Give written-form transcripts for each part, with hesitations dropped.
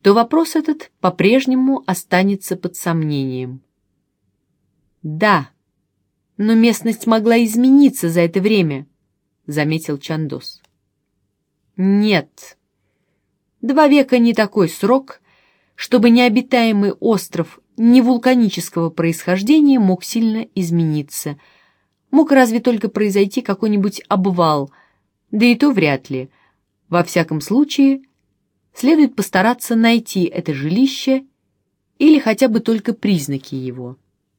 то вопрос этот по-прежнему останется под сомнением. «Да, но местность могла измениться за это время», — заметил Чандос. «Нет, 2 века не такой срок, чтобы необитаемый остров невулканического происхождения мог сильно измениться. Мог разве только произойти какой-нибудь обвал, да и то вряд ли. Во всяком случае, следует постараться найти это жилище или хотя бы только признаки его».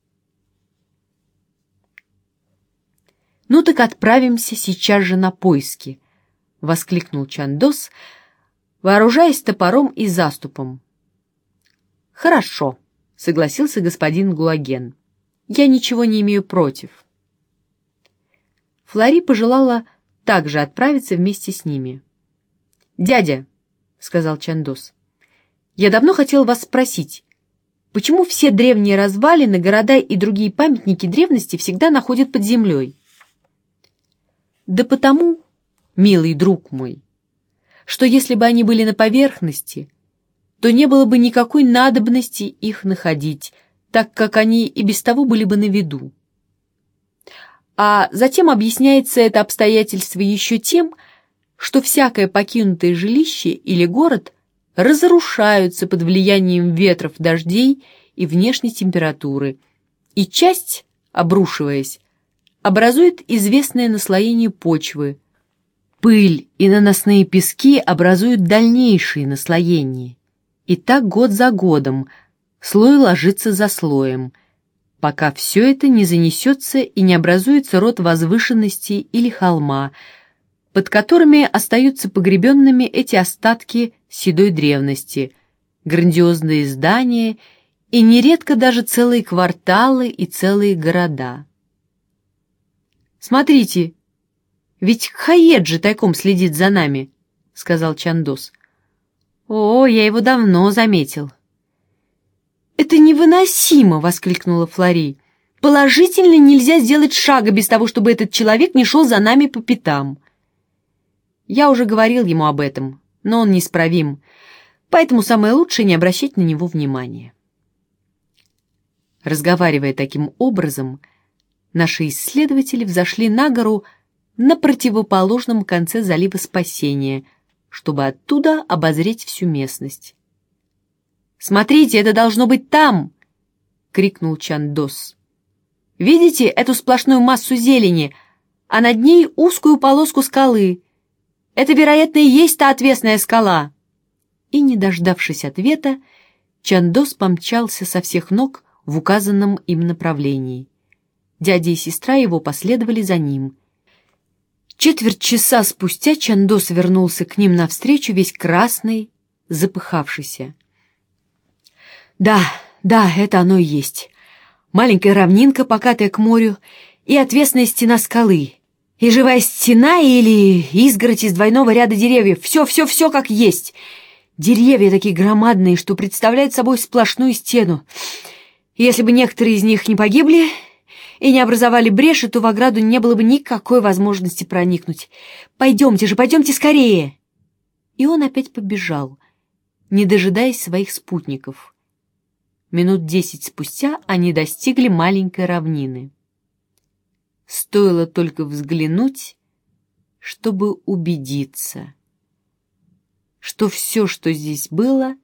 «Ну так отправимся сейчас же на поиски», — воскликнул Чандос, вооружаясь топором и заступом. «Хорошо», — согласился господин Гулаген. «Я ничего не имею против». Флори пожелала также отправиться вместе с ними. «Дядя», — сказал Чандос, — «я давно хотел вас спросить, почему все древние развалины, города и другие памятники древности всегда находят под землей?» «Да потому, милый друг мой, что если бы они были на поверхности, то не было бы никакой надобности их находить, так как они и без того были бы на виду. А затем объясняется это обстоятельство еще тем, что всякое покинутое жилище или город разрушаются под влиянием ветров, дождей и внешней температуры, и часть, обрушиваясь, образует известное наслоение почвы. Пыль и наносные пески образуют дальнейшие наслоения. И так год за годом, слой ложится за слоем, пока все это не занесется и не образуется род возвышенностей или холма, под которыми остаются погребенными эти остатки седой древности, грандиозные здания и нередко даже целые кварталы и целые города. «Смотрите, ведь Хаеджи тайком следит за нами», — сказал Чандос. «О, я его давно заметил». «Это невыносимо!» — воскликнула Флори. «Положительно нельзя сделать шага без того, чтобы этот человек не шел за нами по пятам». Я уже говорил ему об этом, но он неисправим, поэтому самое лучшее не обращать на него внимания. Разговаривая таким образом, наши исследователи взошли на гору на противоположном конце залива Спасения, чтобы оттуда обозреть всю местность. «Смотрите, это должно быть там!» — крикнул Чандос. «Видите эту сплошную массу зелени, а над ней узкую полоску скалы? Это, вероятно, и есть та отвесная скала!» И, не дождавшись ответа, Чандос помчался со всех ног в указанном им направлении. Дядя и сестра его последовали за ним. Четверть часа спустя Чандос вернулся к ним навстречу, весь красный, запыхавшийся. «Да, это оно и есть. Маленькая равнинка, покатая к морю, и отвесная стена скалы, и живая стена или изгородь из двойного ряда деревьев. Все как есть. Деревья такие громадные, что представляют собой сплошную стену. И если бы некоторые из них не погибли и не образовали бреши, то в ограду не было бы никакой возможности проникнуть. Пойдемте скорее!» И он опять побежал, не дожидаясь своих спутников. Минут 10 спустя они достигли маленькой равнины. Стоило только взглянуть, чтобы убедиться, что все, что здесь было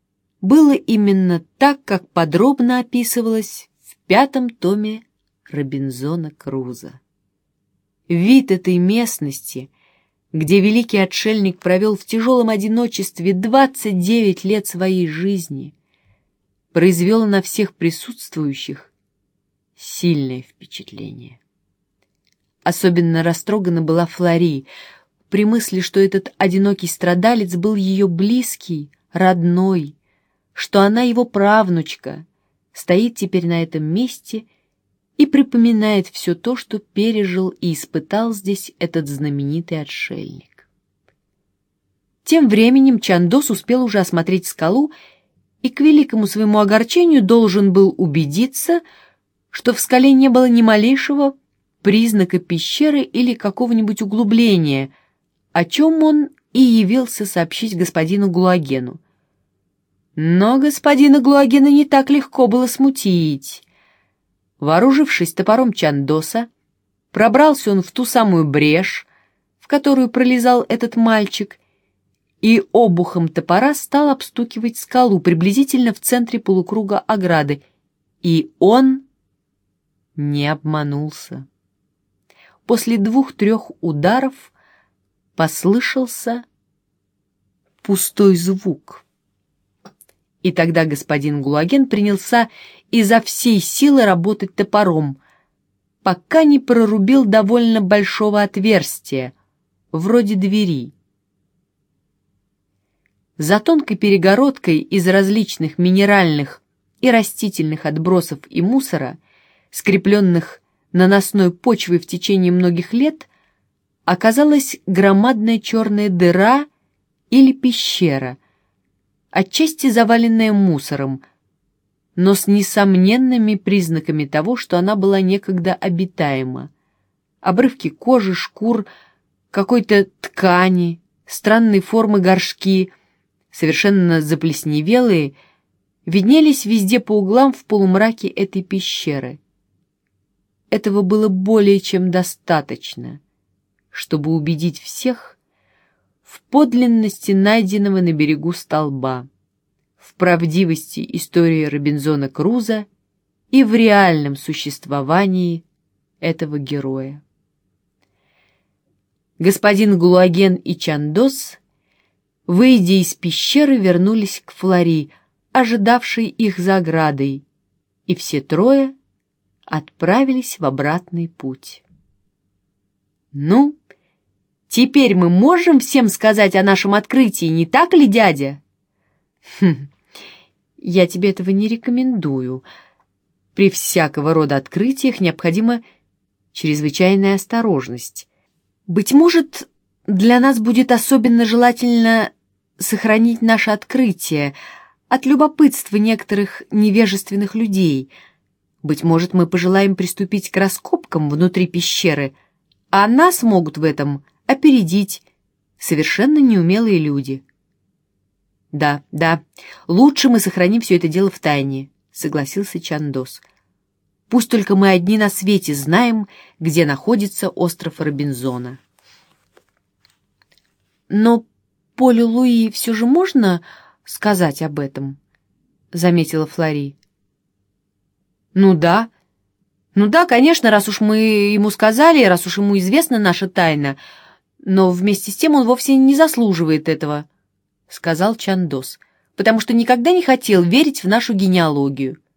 именно так, как подробно описывалось в 5-м томе Робинзона Крузо. Вид этой местности, где великий отшельник провел в тяжелом одиночестве 29 лет своей жизни, произвел на всех присутствующих сильное впечатление. Особенно растрогана была Флори при мысли, что этот одинокий страдалец был ее близкий, родной, что она его правнучка, стоит теперь на этом месте и припоминает все то, что пережил и испытал здесь этот знаменитый отшельник. Тем временем Чандос успел уже осмотреть скалу и, к великому своему огорчению, должен был убедиться, что в скале не было ни малейшего признака пещеры или какого-нибудь углубления, о чем он и явился сообщить господину Гулагену. Но господина Глуагена не так легко было смутить. Вооружившись топором Чандоса, пробрался он в ту самую брешь, в которую пролезал этот мальчик, и обухом топора стал обстукивать скалу приблизительно в центре полукруга ограды, и он не обманулся. После 2-3 ударов послышался пустой звук. И тогда господин Глуаген принялся изо всей силы работать топором, пока не прорубил довольно большого отверстия, вроде двери. За тонкой перегородкой из различных минеральных и растительных отбросов и мусора, скрепленных наносной почвой в течение многих лет, оказалась громадная черная дыра или пещера, отчасти заваленная мусором, но с несомненными признаками того, что она была некогда обитаема. Обрывки кожи, шкур, какой-то ткани, странной формы горшки, совершенно заплесневелые, виднелись везде по углам в полумраке этой пещеры. Этого было более чем достаточно, чтобы убедить всех в подлинности найденного на берегу столба, в правдивости истории Робинзона Круза и в реальном существовании этого героя. Господин Глуаген и Чандос, выйдя из пещеры, вернулись к Флори, ожидавшей их за оградой, и все трое отправились в обратный путь. «Ну, теперь мы можем всем сказать о нашем открытии, не так ли, дядя?» «Я тебе этого не рекомендую. При всякого рода открытиях необходима чрезвычайная осторожность. Быть может, для нас будет особенно желательно сохранить наше открытие от любопытства некоторых невежественных людей. Быть может, мы пожелаем приступить к раскопкам внутри пещеры, а нас могут в этом опередить совершенно неумелые люди». «Да, лучше мы сохраним все это дело в тайне», — согласился Чандос. «Пусть только мы одни на свете знаем, где находится остров Робинзона». «Но Полю Луи все же можно сказать об этом?» — заметила Флори. «Ну да, конечно, раз уж мы ему сказали, раз уж ему известна наша тайна, но вместе с тем он вовсе не заслуживает этого», — сказал Чандос, «потому что никогда не хотел верить в нашу генеалогию.